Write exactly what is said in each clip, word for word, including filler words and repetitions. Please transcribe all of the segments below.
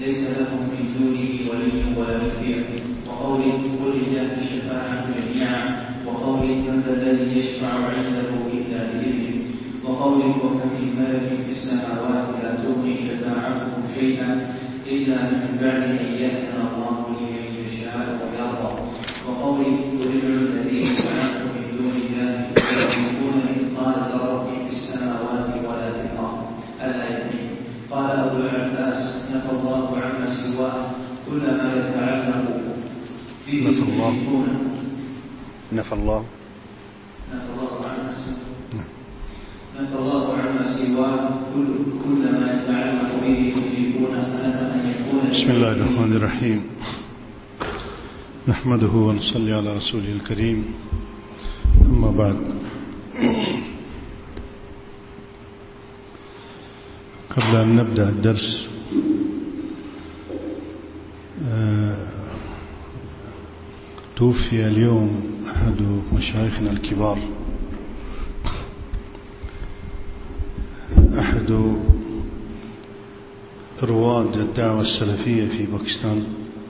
ليس لهم من دونه ولي ولا شفيع، وقول قل لله الشفاعة جميعا، وقول من ذا الذي يشفع عنده إلا بإذنه، وقول وكم من ملك في السماوات لا تغني شفاعتهم شيئا إلا من بعد أن يأذن الله لمن يشاء ويرضى، وقول تدعو الذين زعمتم من دون الله يكون مثقال ذرة في السماوات ولا في الأرض. الآيتين. قال أبو العباس نفى الله عما سواه كل ما يتعلق فيه نفى الله يشركون نفى الله نفى الله عما سواه نفى الله عما سواه كل كل ما يتعلق به يشركون فنفى أن يكون. بسم الله الرحمن الرحيم. نحمده ونصلي على رسوله الكريم. أما بعد، قبل أن نبدأ الدرس توفي اليوم أحد مشايخنا الكبار، أحد رواد الدعوة السلفية في باكستان،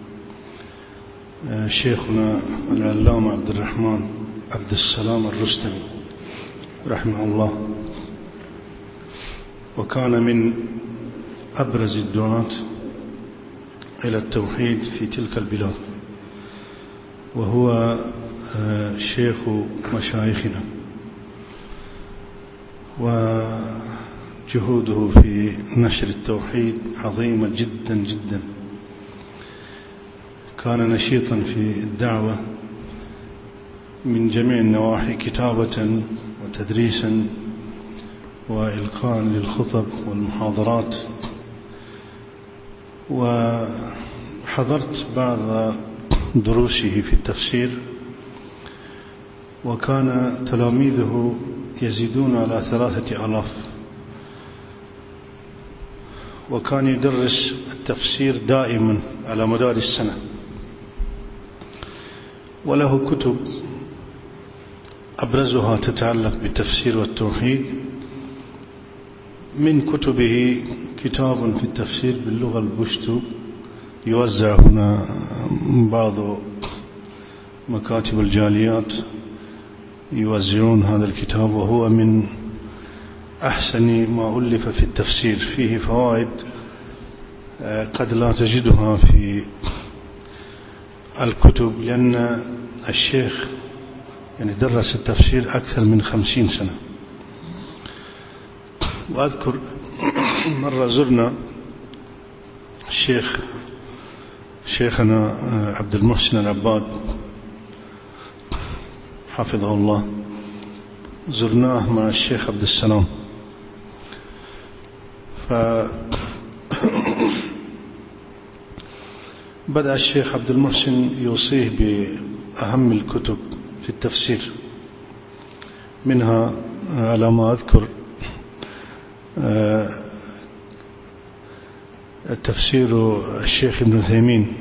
شيخنا العلامة عبد الرحمن عبد السلام الرستمي رحمه الله، وكان من أبرز الدعاة إلى التوحيد في تلك البلاد، وهو شيخ مشايخنا، وجهوده في نشر التوحيد عظيمة جدا جدا. كان نشيطا في الدعوة من جميع النواحي، كتابة وتدريسا وإلقاء للخطب والمحاضرات. وحضرت بعض دروسه في التفسير، وكان تلاميذه يزيدون على ثلاثة آلاف، وكان يدرس التفسير دائما على مدار السنة، وله كتب أبرزها تتعلق بالتفسير والتوحيد. من كتبه كتاب في التفسير باللغة البشتو، يوزع هنا بعض مكاتب الجاليات يوزعون هذا الكتاب، وهو من أحسن ما ألف في التفسير، فيه فوائد قد لا تجدها في الكتب، لأن الشيخ يعني درس التفسير أكثر من خمسين سنة. وأذكر مرة زرنا الشيخ شيخنا عبد المحسن العباد حفظه الله، زرناه مع الشيخ عبد السلام، فبدأ الشيخ عبد المحسن يوصيه بأهم الكتب في التفسير، منها على ما أذكر التفسير الشيخ ابن عثيمين،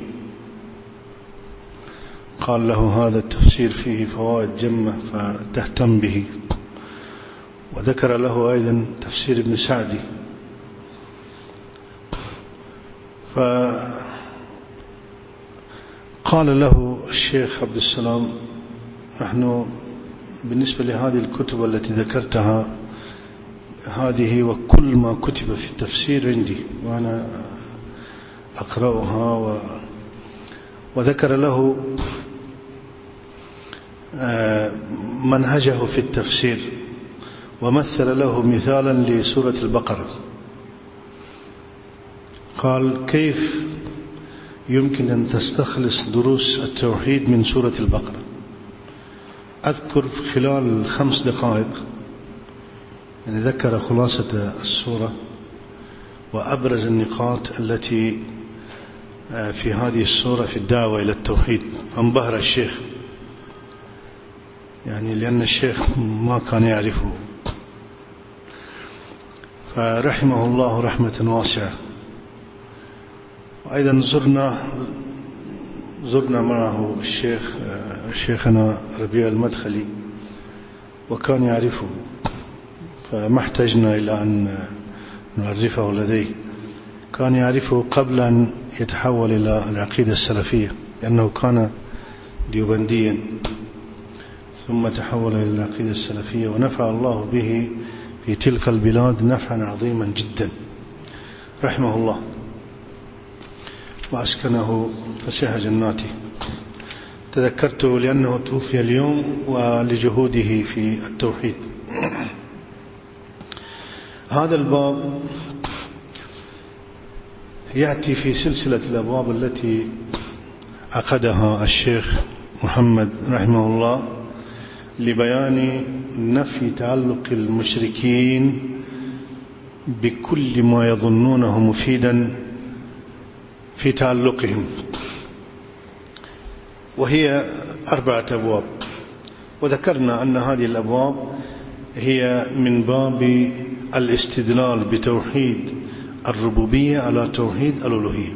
قال له هذا التفسير فيه فوائد جمة فتهتم به. وذكر له أيضا تفسير ابن سعدي، فقال له الشيخ عبد السلام نحن بالنسبة لهذه الكتب التي ذكرتها، هذه وكل ما كتب في التفسير عندي وأنا أقرأها. و... وذكر له منهجه في التفسير، ومثل له مثالا لسورة البقرة، قال كيف يمكن أن تستخلص دروس التوحيد من سورة البقرة. أذكر خلال خمس دقائق يعني ذكر خلاصة السورة وأبرز النقاط التي في هذه السورة في الدعوة إلى التوحيد. انبهر الشيخ يعني لأن الشيخ ما كان يعرفه، فرحمه الله رحمة واسعة. وأيضا زرنا زرنا معه الشيخ شيخنا ربيع المدخلي، وكان يعرفه، فما احتجنا إلى أن نعرفه لديه، كان يعرفه قبل أن يتحول إلى العقيدة السلفية، لأنه كان ديوبنديا ثم تحول إلى العقيدة السلفية، ونفع الله به في تلك البلاد نفعا عظيما جدا رحمه الله، وأسكنه فسيح جناته. تذكرته لأنه توفي اليوم ولجهوده في التوحيد. هذا الباب يأتي في سلسلة الأبواب التي عقدها الشيخ محمد رحمه الله لبيان نفي تعلق المشركين بكل ما يظنونه مفيدا في تعلقهم، وهي أربعة أبواب. وذكرنا أن هذه الأبواب هي من باب الاستدلال بتوحيد الربوبية على توحيد الألوهية.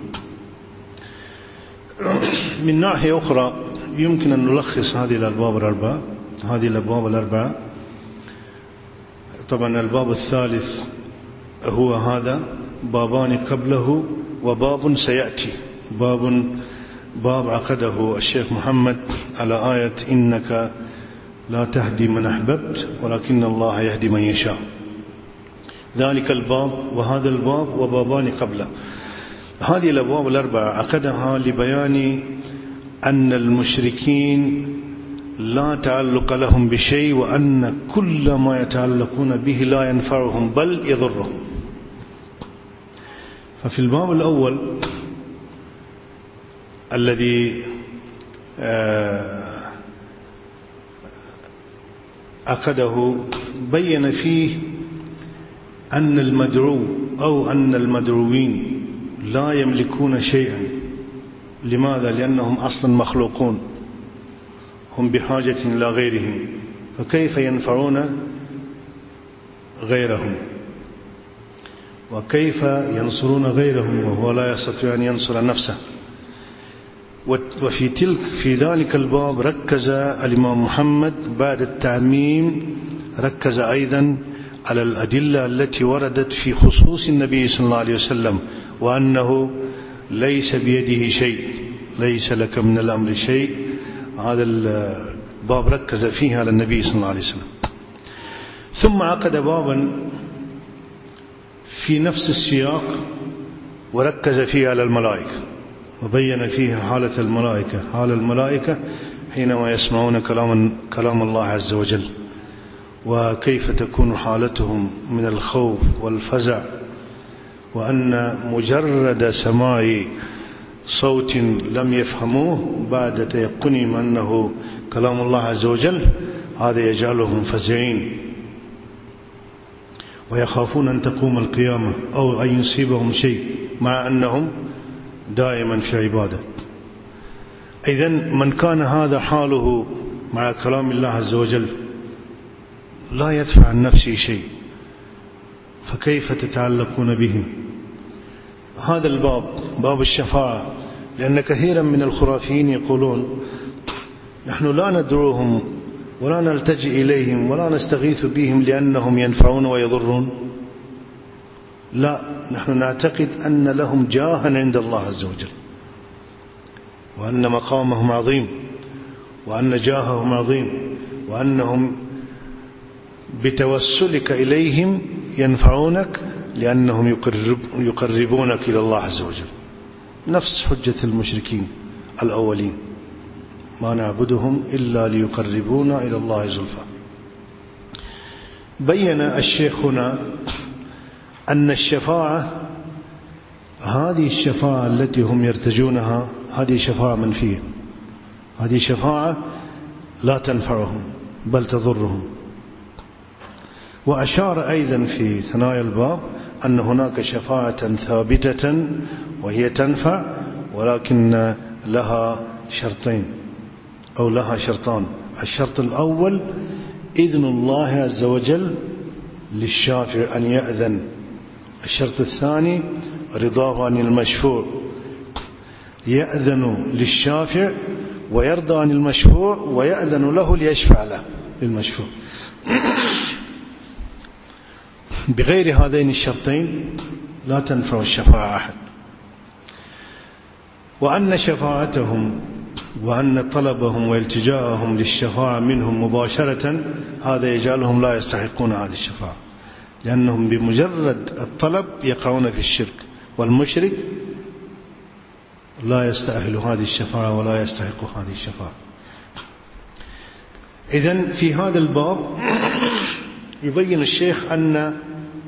من ناحية أخرى يمكن أن نلخص هذه الأبواب الأربعة هذه الأبواب الأربعة طبعا الباب الثالث هو هذا، بابان قبله وباب سيأتي، باب باب عقده الشيخ محمد على آية إنك لا تهدي من أحببت ولكن الله يهدي من يشاء. ذلك الباب وهذا الباب وبابان قبله. هذه الأبواب الأربعة عقدها لبيان أن المشركين لا تعلق لهم بشيء، وأن كل ما يتعلقون به لا ينفعهم بل يضرهم. ففي الباب الأول الذي عقده بين فيه أن المدعو أو أن المدعوين لا يملكون شيئا. لماذا؟ لأنهم أصلا مخلوقون، هم بحاجة إلى غيرهم، فكيف ينفعون غيرهم؟ وكيف ينصرون غيرهم وهو لا يستطيع أن ينصر نفسه؟ وفي تلك في ذلك الباب ركز الإمام محمد بعد التعميم، ركز أيضا على الأدلة التي وردت في خصوص النبي صلى الله عليه وسلم، وأنه ليس بيده شيء، ليس لك من الأمر شيء. هذا الباب ركز فيها على النبي صلى الله عليه وسلم. ثم عقد بابا في نفس السياق وركز فيه على الملائكة، وبين فيها حالة الملائكة حال الملائكة حينما يسمعون كلام كلام الله عز وجل، وكيف تكون حالتهم من الخوف والفزع، وأن مجرد سماع صوت لم يفهموه بعد تيقنهم أنه كلام الله عز وجل هذا يجعلهم فزعين ويخافون أن تقوم القيامة أو أن يصيبهم شيء، مع أنهم دائما في عبادة. إذن من كان هذا حاله مع كلام الله عز وجل لا يدفع عن نفسه شيء، فكيف تتعلقون بهم؟ هذا الباب باب الشفاعة، لأن كثيرا من الخرافيين يقولون نحن لا ندعوهم ولا نلتجئ إليهم ولا نستغيث بهم لأنهم ينفعون ويضرون. لا، نحن نعتقد أن لهم جاها عند الله عز وجل، وأن مقامهم عظيم، وأن جاههم عظيم، وأنهم بتوسلك إليهم ينفعونك لأنهم يقرب يقربونك إلى الله عز وجل. نفس حجة المشركين الأولين، ما نعبدهم إلا ليقربونا إلى الله زلفى. بين الشيخ هنا أن الشفاعة، هذه الشفاعة التي هم يرتجونها، هذه شفاعة منفية، هذه شفاعة لا تنفعهم بل تضرهم. وأشار أيضا في ثنايا الباب أن هناك شفاعة ثابتة وهي تنفع، ولكن لها شرطين أو لها شرطان. الشرط الأول إذن الله عز وجل للشافع أن يأذن. الشرط الثاني رضاه عن المشفوع، يأذن للشافع ويرضى عن المشفوع ويأذن له ليشفع له للمشفوع. بغير هذين الشرطين لا تنفع الشفاعة أحد، وأن شفاعتهم وأن طلبهم والتجاءهم للشفاعة منهم مباشرة هذا يجعلهم لا يستحقون هذه الشفاعة، لأنهم بمجرد الطلب يقعون في الشرك، والمشرك لا يستأهل هذه الشفاعة ولا يستحق هذه الشفاعة. إذن في هذا الباب يبين الشيخ أن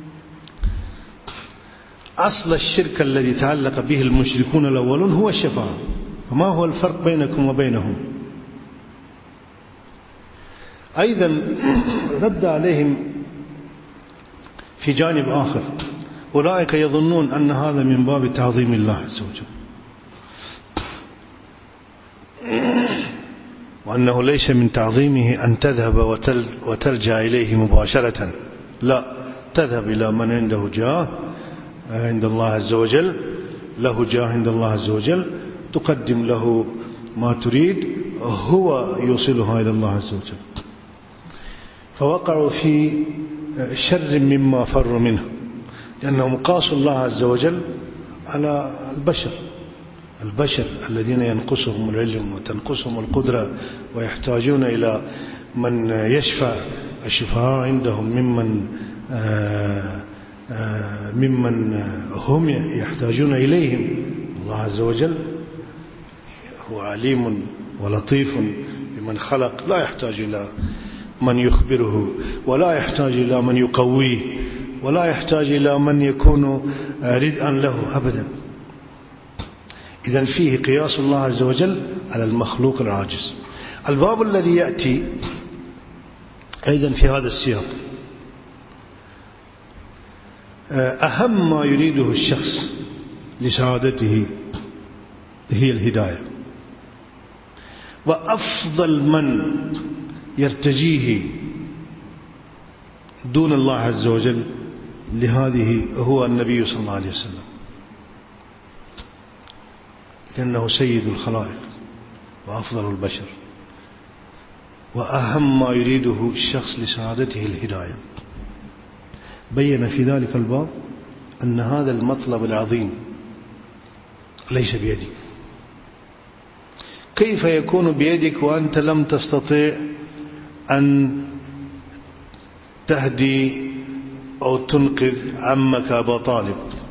أصل الشرك الذي تعلق به المشركون الأولون هو الشفاعة. فما هو الفرق بينكم وبينهم؟ أيضا رد عليهم في جانب آخر، أولئك يظنون أن هذا من باب تعظيم الله عز وجل، وأنه ليس من تعظيمه أن تذهب وتلجأ إليه مباشرة، لا، تذهب إلى من عنده جاه عند الله عز وجل، له جاه عند الله عز وجل، تقدم له ما تريد، هو يوصلها إلى الله عز وجل. فوقعوا في شر مما فروا منه، لأنهم قاسوا الله عز وجل على البشر البشر الذين ينقصهم العلم وتنقصهم القدرة، ويحتاجون إلى من يشفع الشفعاء عندهم ممن آآ آآ ممن هم يحتاجون إليهم. الله عز وجل هو عليم ولطيف بمن خلق، لا يحتاج إلى من يخبره، ولا يحتاج إلى من يقويه، ولا يحتاج إلى من يكون ردءا له أبدا. إذن فيه قياس الله عز وجل على المخلوق العاجز. الباب الذي يأتي أيضا في هذا السياق أهم ما يريده الشخص لسعادته هي الهداية، وأفضل من يرتجيه دون الله عز وجل لهذه هو النبي صلى الله عليه وسلم، لأنه سيد الخلائق وأفضل البشر، وأهم ما يريده الشخص لسعادته الهداية. بين في ذلك الباب أن هذا المطلب العظيم ليس بيدك. كيف يكون بيدك وأنت لم تستطيع أن تهدي أو تنقذ عمك أبا طالب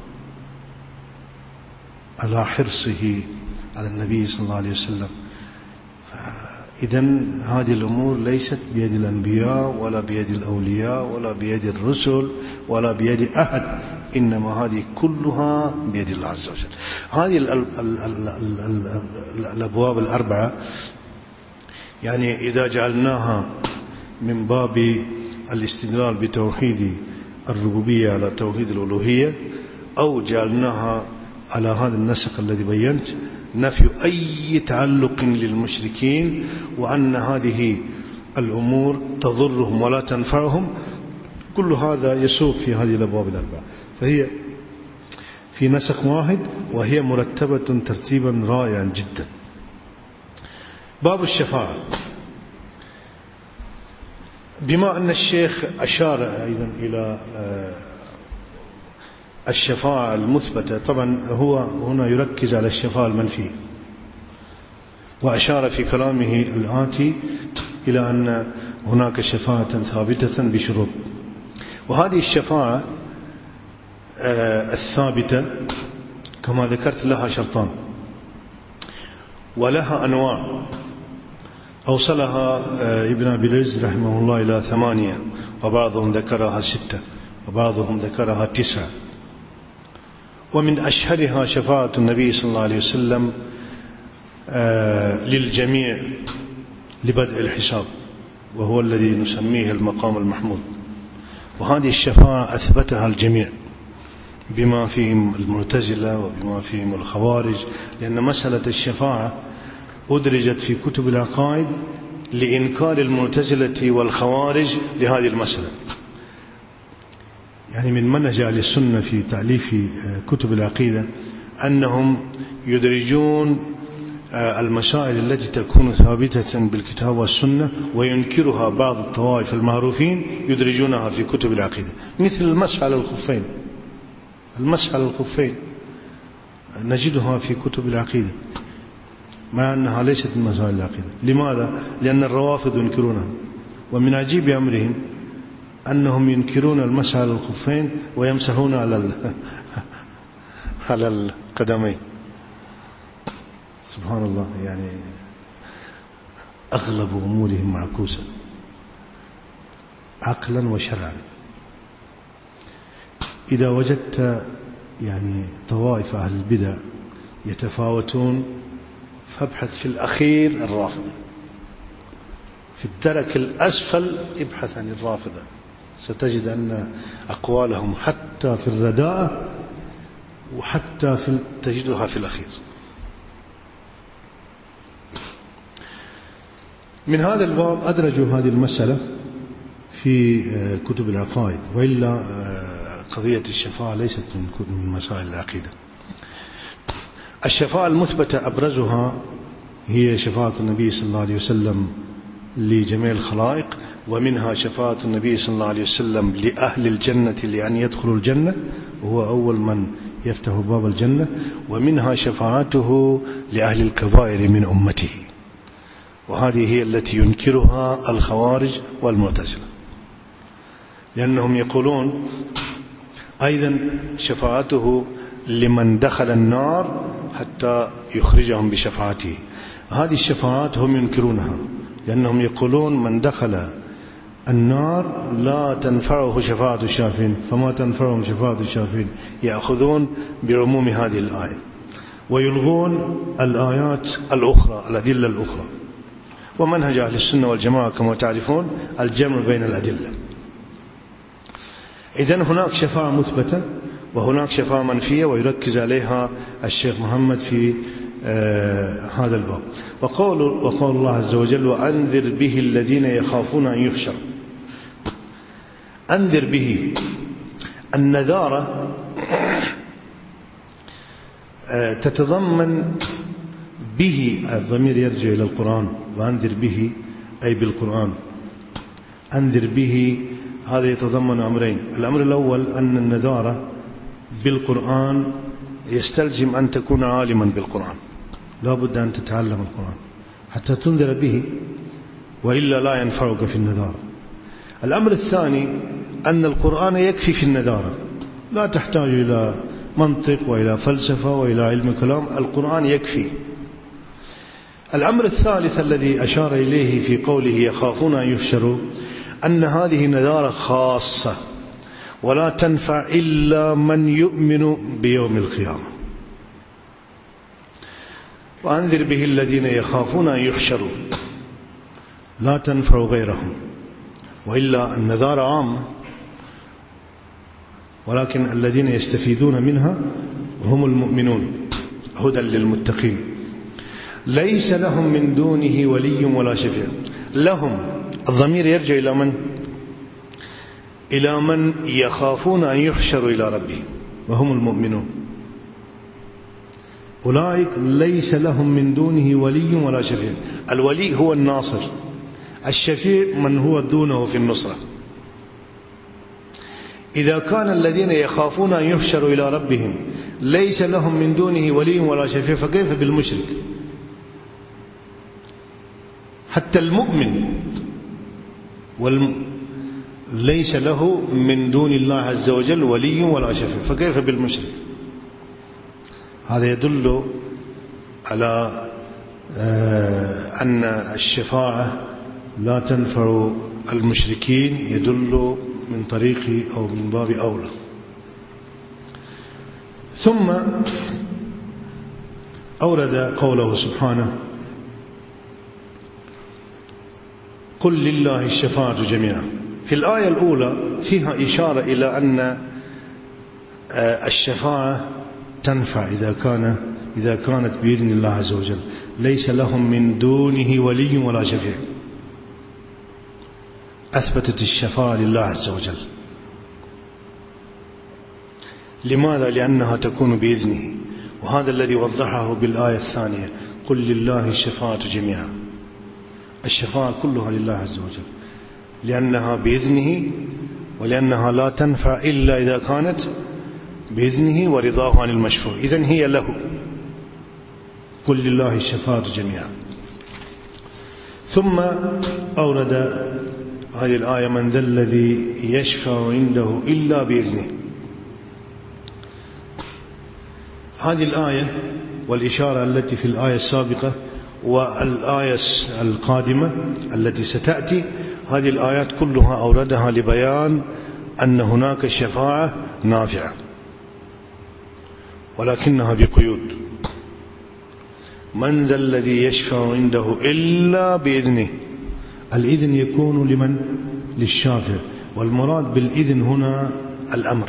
على حرصه على النبي صلى الله عليه وسلم؟ إذن هذه الأمور ليست بيد الأنبياء ولا بيد الأولياء ولا بيد الرسل ولا بيد أحد، إنما هذه كلها بيد الله عز وجل. هذه ال ال ال ال ال ال الأبواب الأربعة، يعني إذا جعلناها من باب الاستدلال بتوحيد الربوبية على توحيد الألوهية، أو جعلناها على هذا النسق الذي بينت، نفي أي تعلق للمشركين، وأن هذه الأمور تضرهم ولا تنفعهم، كل هذا يسوق في هذه الأبواب الأربعة، فهي في نسق واحد وهي مرتبة ترتيبا رائعا جدا. باب الشفاعة، بما أن الشيخ أشار أيضا إلى الشفاعة المثبتة، طبعا هو هنا يركز على الشفاعة المنفية، وأشار في كلامه الآتي إلى أن هناك شفاعة ثابتة بشروط. وهذه الشفاعة الثابتة كما ذكرت لها شرطان، ولها أنواع أوصلها ابن أبي العز رحمه الله إلى ثمانية، وبعضهم ذكرها ستة، وبعضهم ذكرها تسعة. ومن أشهرها شفاعة النبي صلى الله عليه وسلم للجميع لبدء الحساب، وهو الذي نسميه المقام المحمود. وهذه الشفاعة أثبتها الجميع بما فيهم المعتزلة وبما فيهم الخوارج، لأن مسألة الشفاعة أدرجت في كتب العقائد لإنكار المعتزلة والخوارج لهذه المسألة. يعني من منهج أهل السنة في تأليف كتب العقيدة أنهم يدرجون المسائل التي تكون ثابتة بالكتاب والسنة وينكرها بعض الطوائف المعروفين، يدرجونها في كتب العقيدة، مثل المسح على الخفين المسح على الخفين نجدها في كتب العقيدة مع أنها ليست من مسائل العقيدة. لماذا؟ لأن الروافض ينكرونها، ومن عجيب أمرهم أنهم ينكرون المسح على الخفين ويمسحون على على القدمين. سبحان الله، يعني أغلب أمورهم معكوسة عقلا وشرعا. إذا وجدت يعني طوائف أهل البدع يتفاوتون فابحث في الأخير الرافضة، في الدرك الأسفل ابحث عن الرافضة، ستجد أن أقوالهم حتى في الرداء وحتى في تجدها في الأخير. من هذا الباب أدرجوا هذه المسألة في كتب العقائد، وإلا قضية الشفاعة ليست من مسائل العقيدة. الشفاعة المثبتة أبرزها هي شفاعة النبي صلى الله عليه وسلم لجميع الخلائق، ومنها شفاعة النبي صلى الله عليه وسلم لأهل الجنة لأن يدخلوا الجنة وهو أول من يفتح باب الجنة، ومنها شفاعته لأهل الكبائر من أمته، وهذه هي التي ينكرها الخوارج والمعتزلة، لأنهم يقولون أيضا شفاعته لمن دخل النار حتى يخرجهم بشفاعته. هذه الشفاعات هم ينكرونها، لأنهم يقولون من دخل النار لا تنفعه شفاعة الشافعين، فما تنفعهم شفاعة الشافعين. يأخذون بعموم هذه الآية ويلغون الآيات الأخرى، الأدلة الأخرى. ومنهج أهل السنة والجماعة كما تعرفون الجمع بين الأدلة. إذن هناك شفاعة مثبتة وهناك شفاعة منفية، ويركز عليها الشيخ محمد في آه هذا الباب. وقول, وقول الله عز وجل وأنذر به الذين يخافون أن يحشروا. أنذر به النذارة آه تتضمن به، الضمير يرجع إلى القرآن، وأنذر به أي بالقرآن. أنذر به هذا يتضمن أمرين. الأمر الأول أن النذارة بالقرآن يستلزم أن تكون عالما بالقرآن، لا بد أن تتعلم القرآن حتى تنذر به، وإلا لا ينفعك في النذارة. الأمر الثاني أن القرآن يكفي في النذارة، لا تحتاج إلى منطق وإلى فلسفة وإلى علم كلام، القرآن يكفي. الأمر الثالث الذي أشار إليه في قوله يخافون أن يحشروا أن هذه نذارة خاصة ولا تنفع إلا من يؤمن بيوم القيامة. وأنذر به الذين يخافون أن يحشروا لا تنفع غيرهم، وإلا النذارة عامة، ولكن الذين يستفيدون منها هم المؤمنون، هدى للمتقين. ليس لهم من دونه ولي ولا شفيع. لهم الضمير يرجع إلى من؟ إلى من يخافون أن يحشروا إلى ربهم وهم المؤمنون. أولئك ليس لهم من دونه ولي ولا شفيع. الولي هو الناصر، الشفيع من هو دونه في النصرة. إذا كان الذين يخافون أن يحشروا إلى ربهم ليس لهم من دونه ولي ولا شفيع، فكيف بالمشرك؟ حتى المؤمن والم... ليس له من دون الله عز وجل ولي ولا شفيع، فكيف بالمشرك؟ هذا يدل على أن الشفاعة لا تنفع المشركين، يدل من طريق أو من باب أولى. ثم أورد قوله سبحانه قل لله الشفاعة جميعا. في الآية الأولى فيها إشارة إلى أن الشفاعة تنفع إذا كان إذا كانت بإذن الله عز وجل. ليس لهم من دونه ولي ولا شفيع، أثبتت الشفاعة لله عز وجل. لماذا؟ لأنها تكون بإذنه، وهذا الذي وضحه بالآية الثانية قل لله الشفاعة جميعا. الشفاعة كلها لله عز وجل، لأنها بإذنه، ولأنها لا تنفع إلا إذا كانت بإذنه ورضاه عن المشفوع، إذن هي له. قل لله الشفاعة جميعا. ثم أورد هذه الآية: من ذا الذي يشفع عنده إلا بإذنه. هذه الآية والإشارة التي في الآية السابقة والآية القادمة التي ستأتي، هذه الآيات كلها أوردها لبيان أن هناك شفاعة نافعة، ولكنها بقيود. من ذا الذي يشفع عنده إلا بإذنه. الإذن يكون لمن؟ للشافع، والمراد بالإذن هنا الأمر.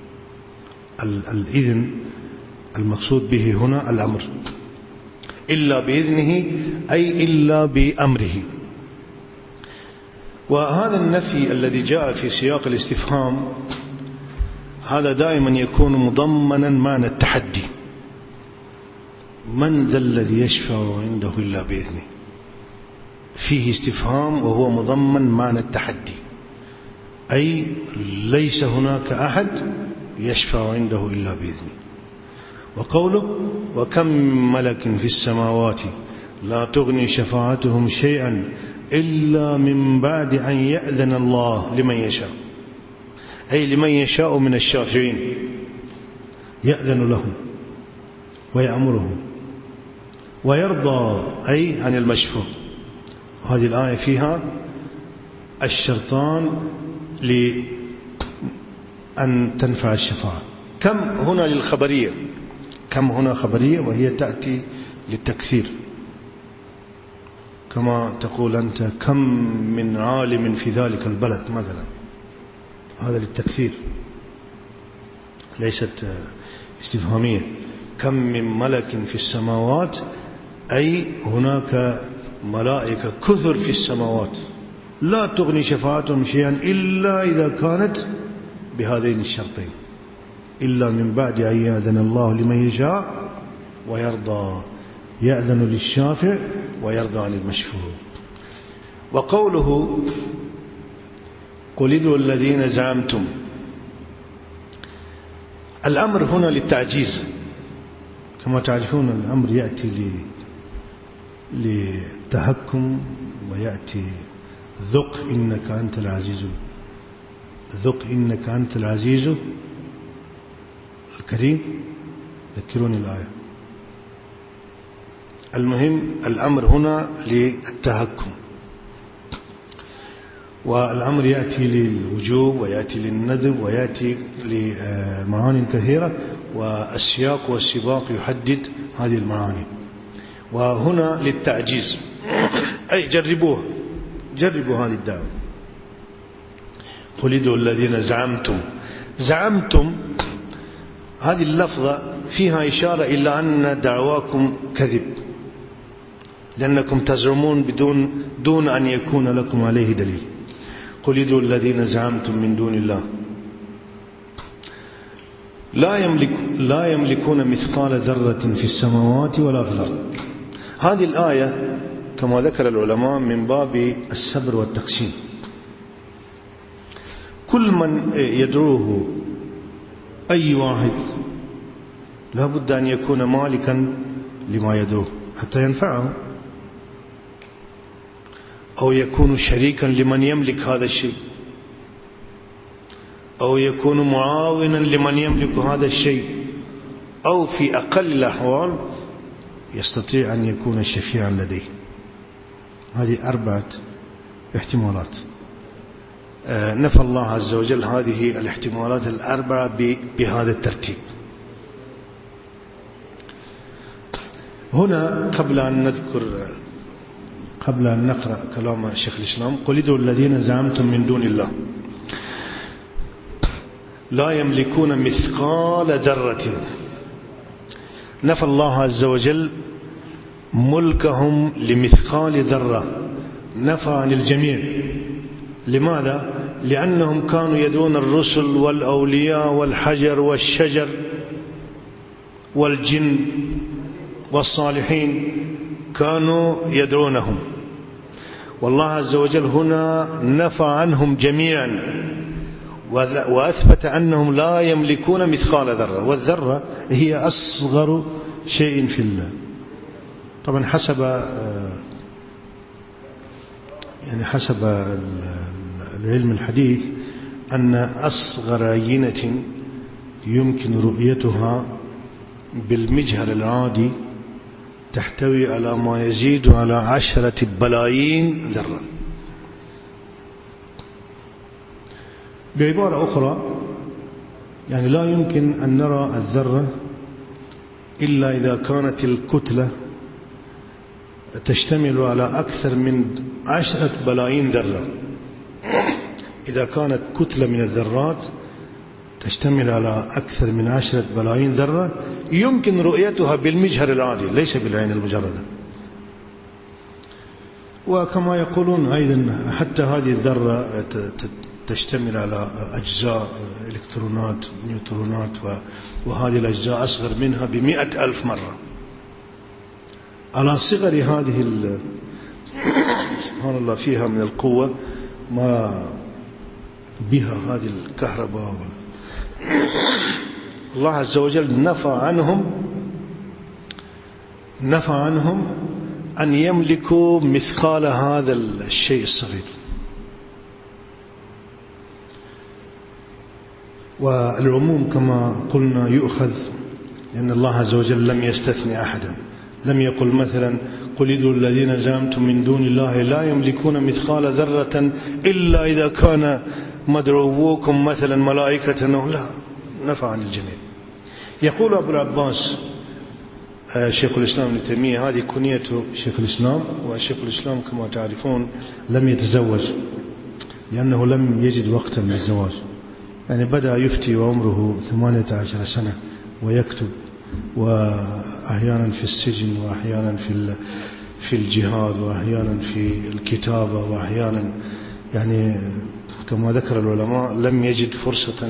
الإذن المقصود به هنا الأمر. إلا بإذنه أي إلا بأمره. وهذا النفي الذي جاء في سياق الاستفهام هذا دائما يكون مضمنا معنى التحدي. من ذا الذي يشفع عنده إلا بإذنه، فيه استفهام وهو مضمن معنى التحدي، أي ليس هناك أحد يشفع عنده إلا بإذنه. وقوله: وكم من ملك في السماوات لا تغني شفاعتهم شيئا إلا من بعد أن يأذن الله لمن يشاء، أي لمن يشاء من الشافعين، يأذن لهم ويأمرهم ويرضى أي عن المشفوع. هذه الآية فيها الشرطان لأن تنفع الشفاعة. كم هنا للخبرية، كم هنا خبرية وهي تأتي للتكثير، كما تقول أنت كم من عالم في ذلك البلد مثلا، هذا للتكثير ليست استفهامية. كم من ملك في السماوات أي هناك ملائكة كثر في السماوات لا تغني شفاعتهم شيئا إلا إذا كانت بهذين الشرطين: إلا من بعد أن يأذن الله لمن يشاء ويرضى، يأذن للشافع ويرضى عن المشفوع. وقوله: قل ادعوا الذين زعمتم، الأمر هنا للتعجيز. كما تعرفون الأمر يأتي للتهكم، ويأتي ذق إنك أنت العزيز، ذق إنك أنت العزيز الكريم. ذكروني الآية. المهم الأمر هنا للتهكم، والأمر يأتي للوجوب ويأتي للندب ويأتي لمعاني كثيرة، والسياق والسباق يحدد هذه المعاني. وهنا للتعجيز، أي جربوها، جربوا هذه الدعوة. قل ادعوا الذين زعمتم. زعمتم هذه اللفظة فيها إشارة إلى أن دعواكم كذب، لأنكم تزعمون بدون دون أن يكون لكم عليه دليل. قل ادعوا الذين زعمتم من دون الله لا يملك لا يملكون مثقال ذرة في السماوات ولا في الأرض. هذه الآية كما ذكر العلماء من باب السبر والتقسيم. كل من يدعوه أي واحد لا بد أن يكون مالكا لما يدعوه حتى ينفعه، أو يكون شريكا لمن يملك هذا الشيء، أو يكون معاونا لمن يملك هذا الشيء، أو في أقل الأحوال يستطيع أن يكون شفيعا لديه. هذه أربعة احتمالات. آه نفى الله عز وجل هذه الاحتمالات الأربعة بهذا الترتيب. هنا قبل أن نذكر قبل أن نقرأ كلام شيخ الإسلام: قل ادعوا الذين زعمتم من دون الله لا يملكون مثقال ذرة. نفى الله عز وجل ملكهم لمثقال ذرة، نفى عن الجميع. لماذا؟ لأنهم كانوا يدعون الرسل والأولياء والحجر والشجر والجن والصالحين، كانوا يدعونهم، والله عز وجل هنا نفى عنهم جميعا وأثبت أنهم لا يملكون مثقال ذرة، والذرة هي أصغر شيء في الله. طبعا حسب يعني حسب العلم الحديث أن أصغر عينة يمكن رؤيتها بالمجهر العادي تحتوي على ما يزيد على عشرة بلايين ذرة. بعبارة أخرى يعني لا يمكن أن نرى الذرة إلا إذا كانت الكتلة تشتمل على أكثر من عشرة بلايين ذرة. إذا كانت كتلة من الذرات تشتمل على أكثر من عشرة بلايين ذرة يمكن رؤيتها بالمجهر العادي ليس بالعين المجردة. وكما يقولون أيضا حتى هذه الذرة تشتمل على أجزاء إلكترونات نيوترونات، وهذه الأجزاء أصغر منها بمئة ألف مرة. على صغر هذه سبحان الله فيها من القوة ما بها هذه الكهرباء. الله عز وجل نفى عنهم نفى عنهم أن يملكوا مثقال هذا الشيء الصغير. والعموم كما قلنا يؤخذ لأن الله عز وجل لم يستثني أحدا، لم يقل مثلا قل ادعوا الذين زعمتم من دون الله لا يملكون مثقال ذرة إلا إذا كان مدعووكم مثلا ملائكة، لا، نفى عن الجميع. يقول أبو العباس شيخ الإسلام ابن تيمية، هذه كنية شيخ الإسلام، وشيخ الإسلام كما تعرفون لم يتزوج لأنه لم يجد وقتا للزواج، يعني بدأ يفتي وعمره ثمانية عشر سنة ويكتب، وأحيانا في السجن وأحيانا في في الجهاد وأحيانا في الكتابة وأحيانا يعني كما ذكر العلماء لم يجد فرصة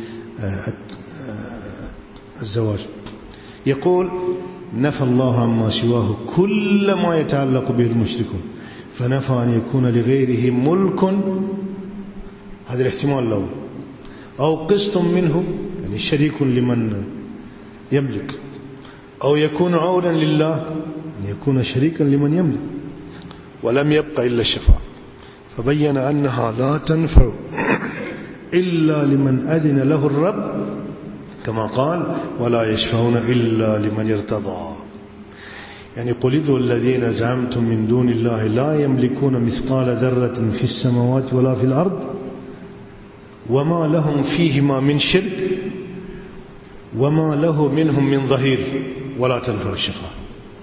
للزواج. يقول نفى الله عما سواه كل ما يتعلق به المشركون، فنفى أن يكون لغيره ملك، هذا الاحتمال الأول، أو قسط منه يعني شريك لمن يملك، أو يكون عونا لله أن يكون شريكا لمن يملك، ولم يبق إلا الشفاعة، فبين أنها لا تنفع إلا لمن أذن له الرب كما قال ولا يشفعون إلا لمن ارتضى. يعني قل ادعوا الذين زعمتم من دون الله لا يملكون مثقال ذرة في السماوات ولا في الأرض وما لهم فيهما من شرك وما له منهم من ظهير ولا تنفع الشفاعة.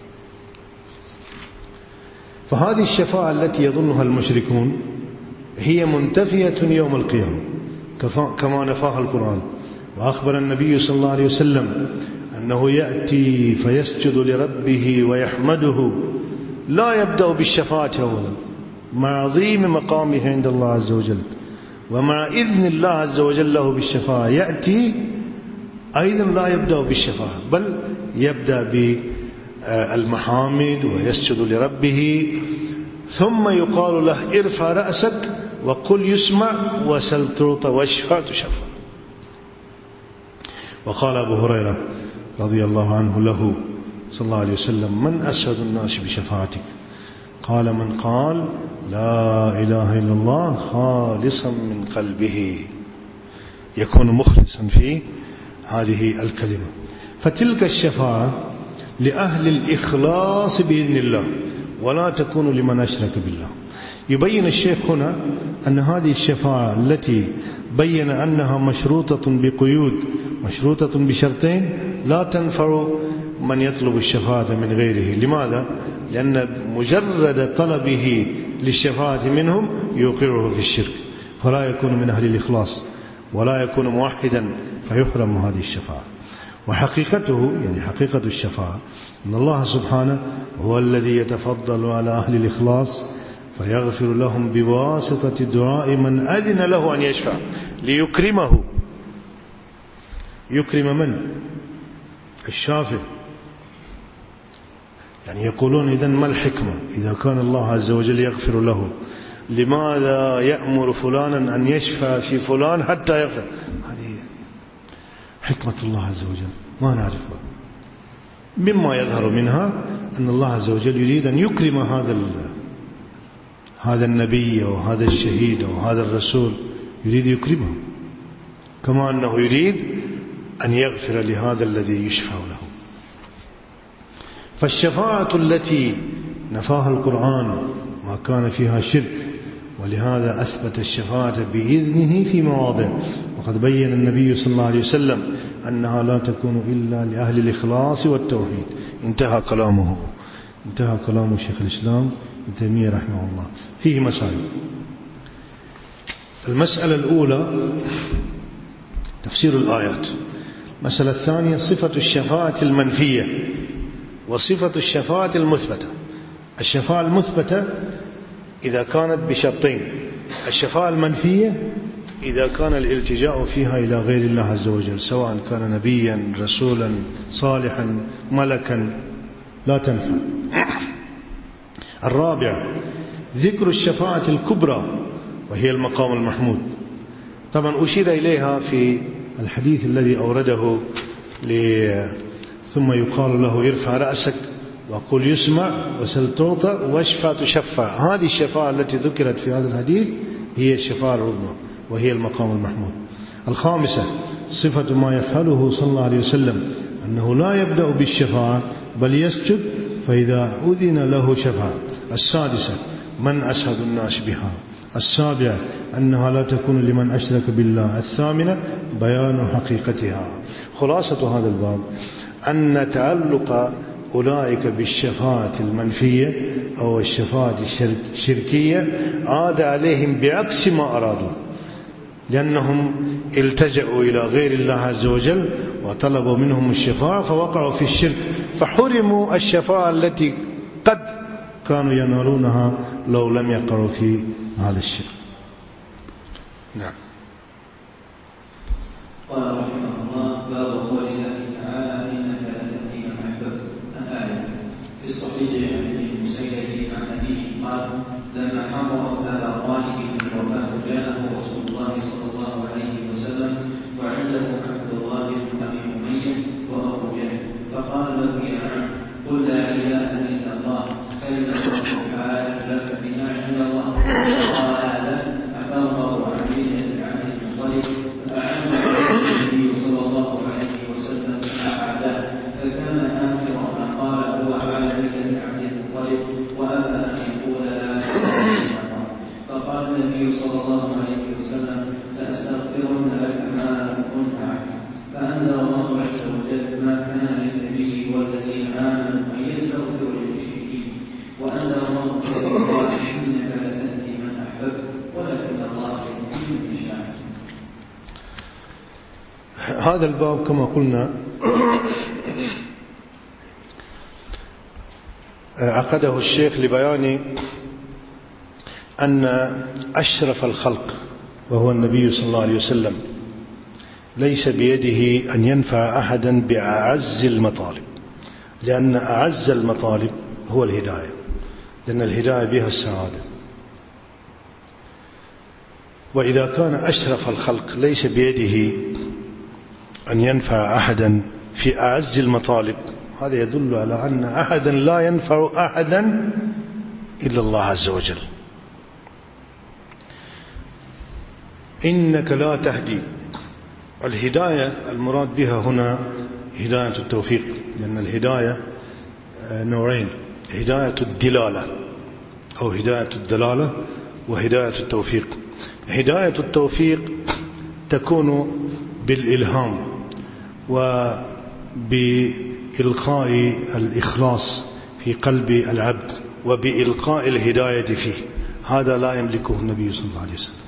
فهذه الشفاعة التي يظنها المشركون هي منتفية يوم القيامة كما نفاها القرآن. وأخبر النبي صلى الله عليه وسلم أنه يأتي فيسجد لربه ويحمده، لا يبدأ بالشفاعة أولا مع عظيم مقامه عند الله عز وجل ومع إذن الله عز وجل له بالشفاعة، يأتي أيضا لا يبدأ بالشفاعة بل يبدأ بالمحامد ويسجد لربه، ثم يقال له ارفع رأسك وقل يسمع وسل تعطى واشفع تشفع. وقال أبو هريرة رضي الله عنه له صلى الله عليه وسلم من أسعد الناس بشفاعتك؟ قال من قال لا إله إلا الله خالصا من قلبه، يكون مخلصا في هذه الكلمة. فتلك الشفاعة لأهل الإخلاص بإذن الله ولا تكون لمن أشرك بالله. يبين الشيخ هنا أن هذه الشفاعة التي بين أنها مشروطة بقيود مشروطة بشرطين لا تنفع من يطلب الشفاعة من غيره. لماذا؟ لأن مجرد طلبه للشفاعة منهم يوقعه في الشرك، فلا يكون من أهل الإخلاص ولا يكون موحدا فيحرم هذه الشفاعة. وحقيقته يعني حقيقة الشفاعة أن الله سبحانه هو الذي يتفضل على أهل الإخلاص فيغفر لهم بواسطة دعاء من أذن له أن يشفع ليكرمه. يكرم من؟ الشافع. يعني يقولون إذن ما الحكمة إذا كان الله عز وجل يغفر له، لماذا يأمر فلانا أن يشفع في فلان حتى يغفر؟ هذه حكمة الله عز وجل ما نعرفها. مما يظهر منها أن الله عز وجل يريد أن يكرم هذا هذا النبي وهذا الشهيد وهذا الرسول، يريد يكرمه، كما أنه يريد أن يغفر لهذا الذي يشفع له. فالشفاعة التي نفاها القرآن ما كان فيها شرك، ولهذا أثبت الشفاعة بإذنه في مواضع، وقد بين النبي صلى الله عليه وسلم أنها لا تكون إلا لأهل الإخلاص والتوحيد. انتهى كلامه انتهى كلام شيخ الإسلام ابن تيمية رحمه الله. فيه مسائل. المسألة الأولى تفسير الآيات. المسألة الثانية صفة الشفاعة المنفية وصفة الشفاعة المثبتة. الشفاعة المثبتة إذا كانت بشرطين: الشفاعة المنفية إذا كان الالتجاء فيها إلى غير الله عز وجل، سواء كان نبيا رسولا صالحا ملكا، لا تنفع. الرابع ذكر الشفاعة الكبرى وهي المقام المحمود. طبعا أشير إليها في الحديث الذي أورده ثم يقال له ارفع رأسك وقل يسمع وسل تعطى واشفع تشفع. هذه الشفاعة التي ذكرت في هذا الحديث هي الشفاعة العظمى وهي المقام المحمود. الخامسة صفة ما يفعله صلى الله عليه وسلم أنه لا يبدأ بالشفاعة بل يسجد فإذا أذن له شفع. السادسة من أسعد الناس بها. السابعة أنها لا تكون لمن أشرك بالله. الثامنة بيان حقيقتها. خلاصة هذا الباب أن تعلق أولئك بالشفاعة المنفية أو الشفاعة الشركية عاد عليهم بعكس ما أرادوا، لأنهم التجأوا إلى غير الله عز وجل وطلبوا منهم الشفاعة فوقعوا في الشرك، فحرموا الشفاعة التي قد كانوا ينالونها لو لم يقعوا في هذا الشرك. نعم. قال رحمه الله: باب قول الله تعالى: إنك لتهدي من أحببت. الآية. في الصحيح عن ابن المسيب عن أبيه قال: لما حضرت أبا طالب الوفاة جاءه رسول الله صلى الله عليه وسلم وعنده عبد الله بن أبي أمية وأبو جهل، فقال له: يا عم، قل لا إله إلا الله فإن الحاجة لك بها عند الله. قال: هذا أثره علي بن عبد المطلب فأعانه النبي صلى الله عليه وسلم فأعاده، فكان آخر ما قال هو على ملة عبد المطلب وأبى أن يقول لا إله إلا الله. فقال النبي صلى الله عليه وسلم: لأستغفرن لك ما لم أنهك. فأنزل الله عز وجل: ما كان للنبي والذين آمنوا أن يستغفروا للمشركين. وأنزل الله تعالى: إنك لتهدي من أحببت ولكن الله يهدي من يشاء. هذا الباب كما قلنا عقده الشيخ لبيان أن أشرف الخلق وهو النبي صلى الله عليه وسلم ليس بيده أن ينفع أحدا بأعز المطالب، لأن أعز المطالب هو الهداية، لأن الهداية بها السعادة. وإذا كان أشرف الخلق ليس بيده أن ينفع أحدا في أعز المطالب، هذا يدل على أن أحدا لا ينفع أحدا إلا الله عز وجل. إنك لا تهدي. الهداية المراد بها هنا هداية التوفيق، لأن الهداية نوعين: هداية الدلالة أو هداية الدلالة وهداية التوفيق. هداية التوفيق تكون بالإلهام وبإلقاء الإخلاص في قلب العبد وبإلقاء الهداية فيه، هذا لا يملكه النبي صلى الله عليه وسلم.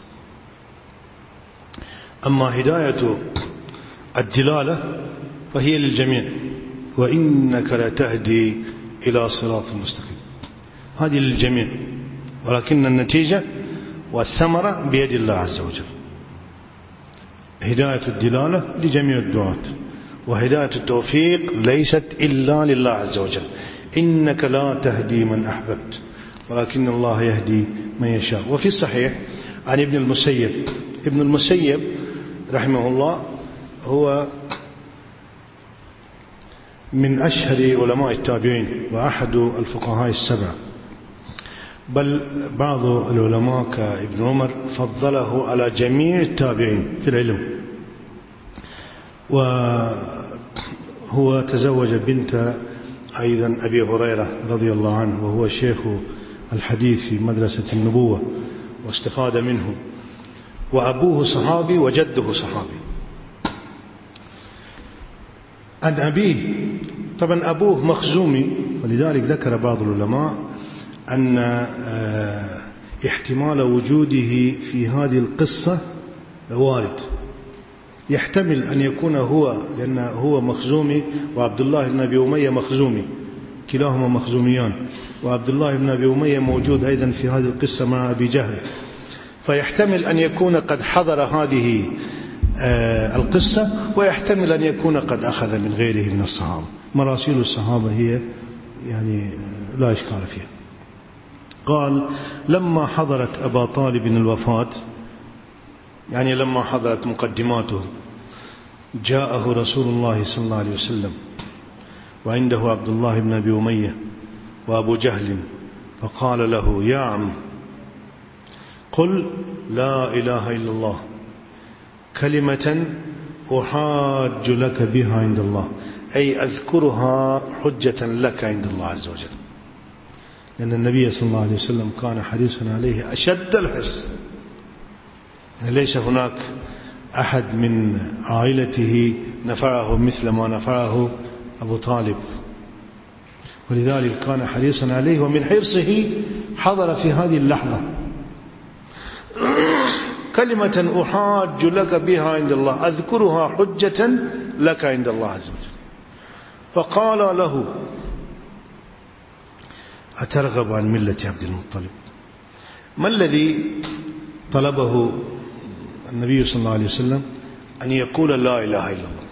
أما هداية الدلالة فهي للجميع: وإنك لتهدي إلى صراط مستقيم، هذه للجميع، ولكن النتيجة والثمرة بيد الله عز وجل. هداية الدلالة لجميع الدعاة، وهداية التوفيق ليست إلا لله عز وجل. إنك لا تهدي من أحببت ولكن الله يهدي من يشاء. وفي الصحيح عن ابن المسيب، ابن المسيب رحمه الله هو من أشهر علماء التابعين وأحد الفقهاء السبعة، بل بعض العلماء كابن عمر فضله على جميع التابعين في العلم. وهو تزوج بنت أيضا أبي هريرة رضي الله عنه، وهو شيخ الحديث في مدرسة النبوة واستفاد منه، وأبوه صحابي وجده صحابي. عن أبيه، طبعا أبوه مخزومي، ولذلك ذكر بعض العلماء أن احتمال وجوده في هذه القصة وارد، يحتمل أن يكون هو، لأن هو مخزومي وعبد الله بن أبي أمية مخزومي، كلاهما مخزوميان، وعبد الله بن أبي أمية موجود أيضا في هذه القصة مع أبي جهل، فيحتمل أن يكون قد حضر هذه القصة، ويحتمل أن يكون قد أخذ من غيره من الصحابة. مراسيل الصحابة هي يعني لا إشكال فيها. قال: لما حضرت أبا طالب الوفاة، يعني لما حضرت مقدماته، جاءه رسول الله صلى الله عليه وسلم وعنده عبد الله بن أبي أمية وأبو جهل، فقال له: يا عم، قل لا إله إلا الله كلمة أحاج لك بها عند الله، أي أذكرها حجة لك عند الله عز وجل. لأن النبي صلى الله عليه وسلم كان حريصا عليه أشد الحرص، يعني ليس هناك أحد من عائلته نفعه مثل ما نفعه أبو طالب، ولذلك كان حريصا عليه، ومن حرصه حضر في هذه اللحظة كلمة أحاج لك بها عند الله، أذكرها حجة لك عند الله عز وجل. فقال له: أترغب عن ملة عبد المطلب؟ ما الذي طلبه النبي صلى الله عليه وسلم؟ أن يقول لا إله إلا الله،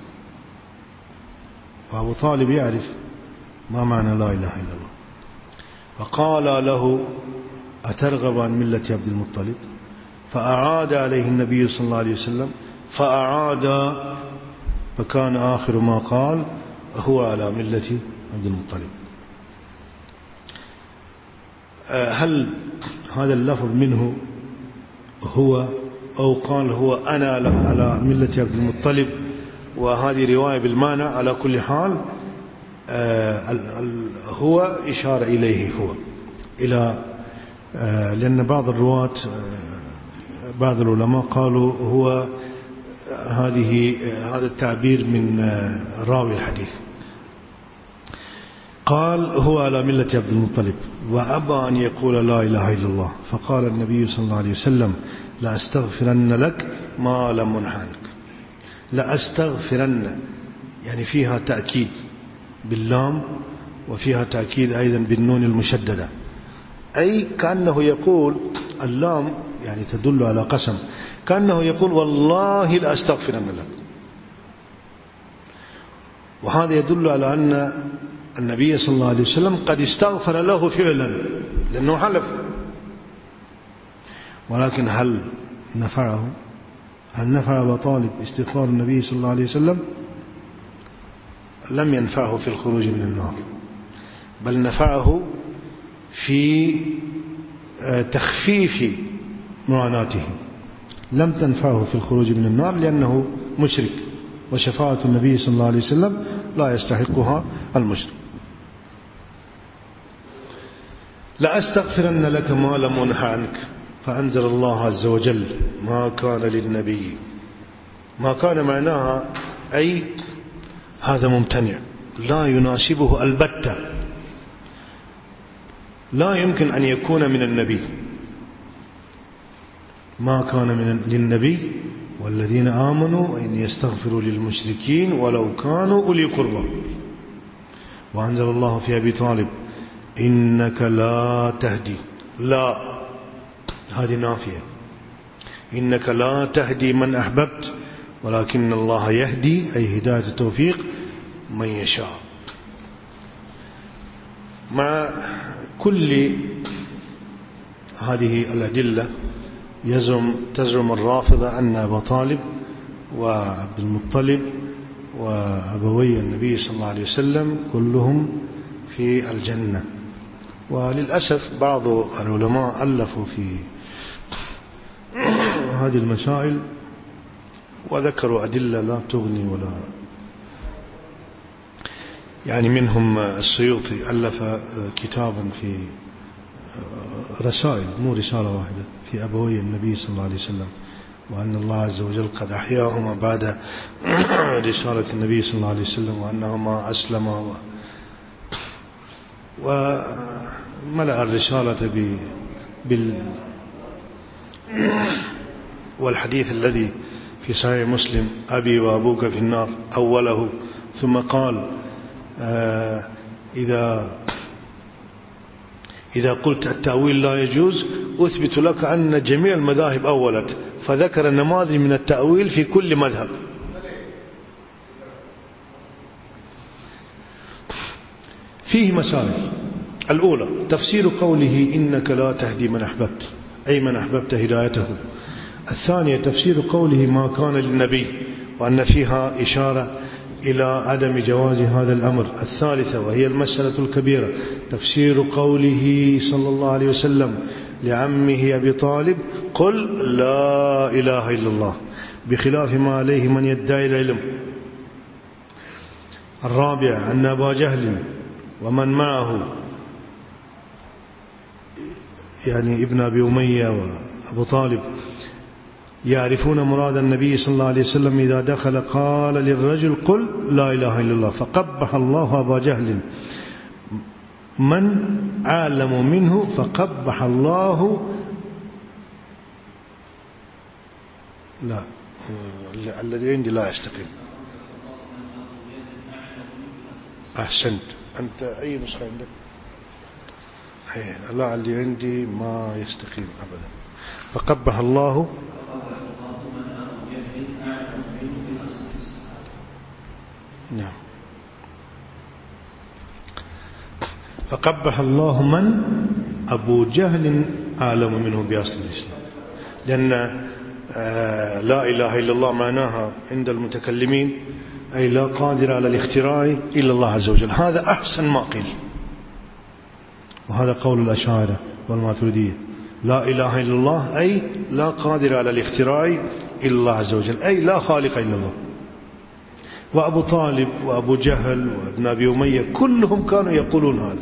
وأبو طالب يعرف ما معنى لا إله إلا الله. فقال له: أترغب عن ملة عبد المطلب؟ فأعاد عليه النبي صلى الله عليه وسلم، فأعاد، فكان آخر ما قال: هو على ملة عبد المطلب. هل هذا اللفظ منه هو، أو قال هو أنا على ملة عبد المطلب، وهذه رواية بالمعنى؟ على كل حال هو إشارة إليه هو إلى، لأن بعض الرواة بعض العلماء قالوا هو هذه هذا التعبير من راوي الحديث. قال: هو على ملة عبد المطلب، وأبى أن يقول لا إله إلا الله. فقال النبي صلى الله عليه وسلم: لا أستغفرن لك ما لم أنه عنك. لا أستغفرن يعني فيها تأكيد باللام، وفيها تأكيد أيضا بالنون المشددة، أي كأنه يقول، اللام يعني تدل على قسم، كأنه يقول والله لا أستغفرن لك. وهذا يدل على أن النبي صلى الله عليه وسلم قد استغفر له فعلا، لأنه حلف. ولكن هل نفعه؟ هل نفع أبا طالب استغفار النبي صلى الله عليه وسلم؟ لم ينفعه في الخروج من النار، بل نفعه في تخفيف معاناته. لم تنفعه في الخروج من النار لأنه مشرك، وشفاعة النبي صلى الله عليه وسلم لا يستحقها المشرك. لا أستغفرن لك ما لم أنه عنك. فأنزل الله عز وجل: ما كان للنبي. ما كان معناها أي هذا ممتنع، لا يناسبه البتة، لا يمكن أن يكون من النبي. ما كان من للنبي والذين آمنوا أن يستغفروا للمشركين ولو كانوا أولي قربى. وأنزل الله في أبي طالب: إنك لا تهدي. لا هذه نافية، إنك لا تهدي من أحببت ولكن الله يهدي، أي هداية التوفيق، من يشاء. مع كل هذه الأدلة يزعم تزعم الرافضة أن أبا طالب وعبد المطلب وأبوي النبي صلى الله عليه وسلم كلهم في الجنة. وللأسف بعض العلماء ألفوا في هذه المسائل وذكروا أدلة لا تغني ولا يعني. منهم السيوطي ألف كتابا في رسائل، مو رسالة واحدة، في أبوي النبي صلى الله عليه وسلم، وأن الله عز وجل قد أحياهما بعد رسالة النبي صلى الله عليه وسلم، وأنهما أسلما و... وملأ الرسالة ب... بال والحديث الذي في صحيح مسلم أبي وأبوك في النار أوله، ثم قال آه إذا إذا قلت التأويل لا يجوز أثبت لك أن جميع المذاهب أولت، فذكر النماذج من التأويل في كل مذهب. فيه مسائل. الأولى تفسير قوله إنك لا تهدي من أحببت، أي من أحببت هدايته. الثانية تفسير قوله ما كان للنبي، وأن فيها إشارة إلى عدم جواز هذا الأمر. الثالثة وهي المسألة الكبيرة تفسير قوله صلى الله عليه وسلم لعمه أبي طالب قل لا إله إلا الله، بخلاف ما عليه من يدعي العلم. الرابعة أن أبا جهل ومن معه يعني ابن أبي أمية وأبو طالب يعرفون مراد النبي صلى الله عليه وسلم إذا دخل قال للرجل قل لا إله إلا الله، فقبح الله أبا جهل من عالم منه، فقبح الله لا الذي عندي لا يستقيم. أحسنت. أنت أي نسخة عندك؟ لا اللي عندي ما يستقيم أبدا. فقبح الله نعم فقبح الله من أبو جهل عالم منه بأصل الإسلام، لأن آه لا إله إلا الله معناها عند المتكلمين أي لا قادر على الاختراع إلا الله عز وجل. هذا أحسن ما قيل، وهذا قول الأشاعرة والماتريدية. لا إله إلا الله أي لا قادر على الاختراع إلا الله عز وجل، أي لا خالق إلا الله. وأبو طالب وأبو جهل وابن أبي أمية كلهم كانوا يقولون هذا.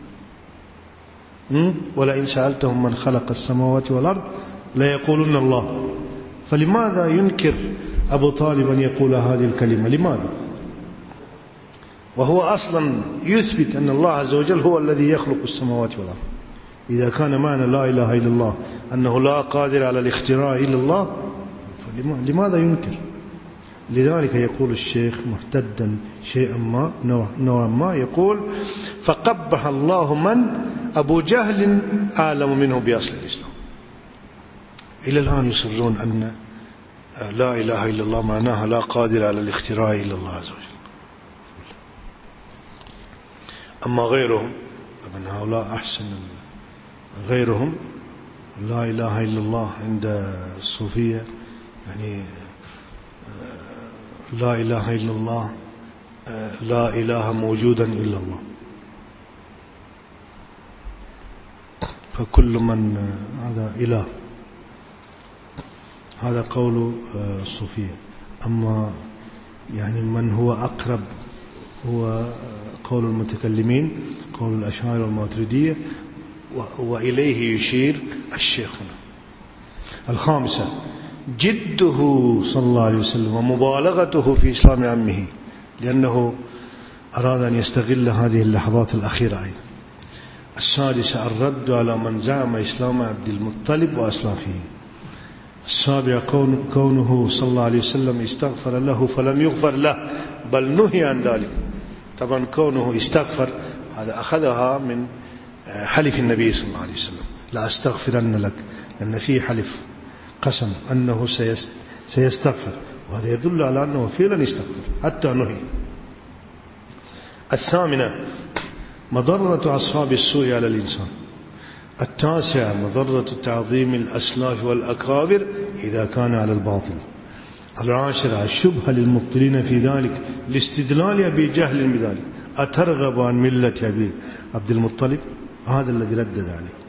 ولئن سألتهم من خلق السماوات والأرض لا يقولون الله. فلماذا ينكر أبو طالب أن يقول هذه الكلمة؟ لماذا؟ وهو أصلا يثبت أن الله عز وجل هو الذي يخلق السماوات والأرض. إذا كان معنى لا إله إلا الله أنه لا قادر على الاختراع إلا الله، فلماذا ينكر؟ لذلك يقول الشيخ محتدا شيئا ما نوعا ما، يقول فقبح الله من أبو جهل أعلم منه بأصل الإسلام. إلى الآن يصرون أن لا إله إلا الله معناها لا قادر على الاختراع إلا الله عز وجل. أما غيرهم فمن هؤلاء أحسن. غيرهم لا إله إلا الله عند الصوفية يعني لا إله إلا الله لا إله موجودا إلا الله، فكل من هذا إله. هذا قول الصوفية. أما يعني من هو أقرب هو قول المتكلمين، قول الأشاعرة والماتريدية، وإليه يشير الشيخ هنا. الخامسة جده صلى الله عليه وسلم ومبالغته في إسلام عمه، لأنه أراد أن يستغل هذه اللحظات الأخيرة أيضا. السادسة الرد على من زعم إسلام عبد المطلب وأسلافه. السابع كونه صلى الله عليه وسلم استغفر له فلم يغفر له بل نهي عن ذلك. طبعا كونه استغفر هذا أخذها من حلف النبي صلى الله عليه وسلم لا أستغفرن لك، لأن فيه حلف قسم أنه سيستغفر، وهذا يدل على أنه فعلا يستغفر حتى نهي. الثامنة مضرة أصحاب السوء على الإنسان. التاسعة مضرة تعظيم الأسلاف والأكابر إذا كان على الباطل. العاشرة الشبهة للمبطلين في ذلك لاستدلال بجهل بذلك. أترغب عن ملة أبي عبد المطلب؟ هذا الذي ردد عليه.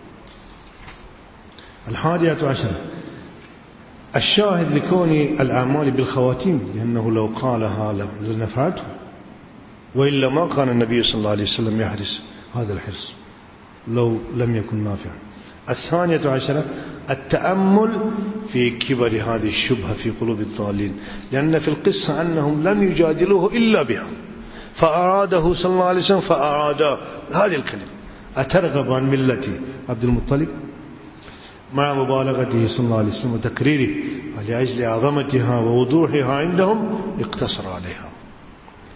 الحادية عشرة الشاهد لكون الأعمال بالخواتيم، لأنه لو قالها لنفعته، وإلا ما كان النبي صلى الله عليه وسلم يحرص هذا الحرص لو لم يكن نافعا. الثانية عشرة التأمل في كبر هذه الشبهة في قلوب الضالين، لأن في القصة أنهم لم يجادلوه إلا بها، فأراده صلى الله عليه وسلم فأراد هذه الكلمة: أترغب عن ملة عبد المطلب؟ مع مبالغته صلى الله عليه وسلم وتكريره، ولأجل عظمتها ووضوحها عندهم اقتصر عليها.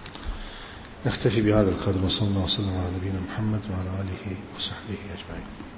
نكتفي بهذا القدر، وصلى الله وسلم على نبينا محمد وعلى آله وصحبه أجمعين.